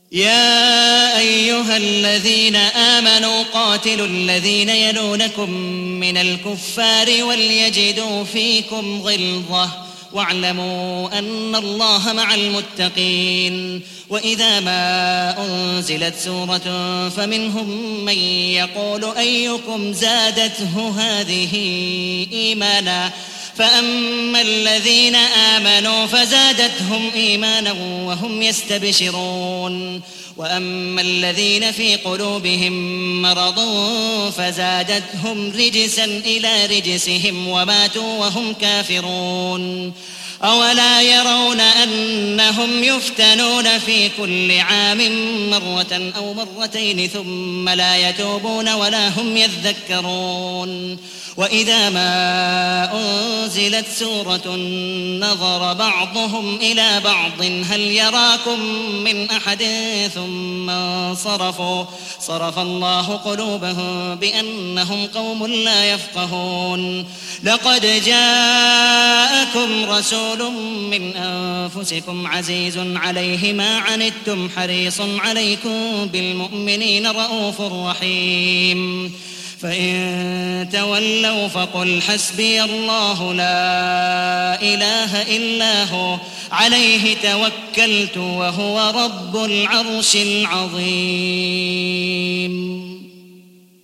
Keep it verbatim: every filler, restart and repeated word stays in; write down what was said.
يا أيها الذين آمنوا قاتلوا الذين يلونكم من الكفار وليجدوا فيكم غلظة واعلموا أن الله مع المتقين. وإذا ما أنزلت سورة فمنهم من يقول أيكم زادته هذه إيمانا فأما الذين آمنوا فزادتهم إيمانا وهم يستبشرون وأما الذين في قلوبهم مرض فزادتهم رجسا إلى رجسهم وماتوا وهم كافرون. أولا يرون أنهم يفتنون في كل عام مرة أو مرتين ثم لا يتوبون ولا هم يذكرون. وإذا ما أنزلت سورة نظر بعضهم إلى بعض هل يراكم من أحد ثم انصرفوا صرف الله قلوبهم بأنهم قوم لا يفقهون. لقد جاءكم رسول من أنفسكم عزيز عليه ما عنتم حريص عليكم بالمؤمنين رؤوف رحيم. فإن تولوا فقل حسبي الله لا إله إلا هو عليه توكلت وهو رب العرش العظيم.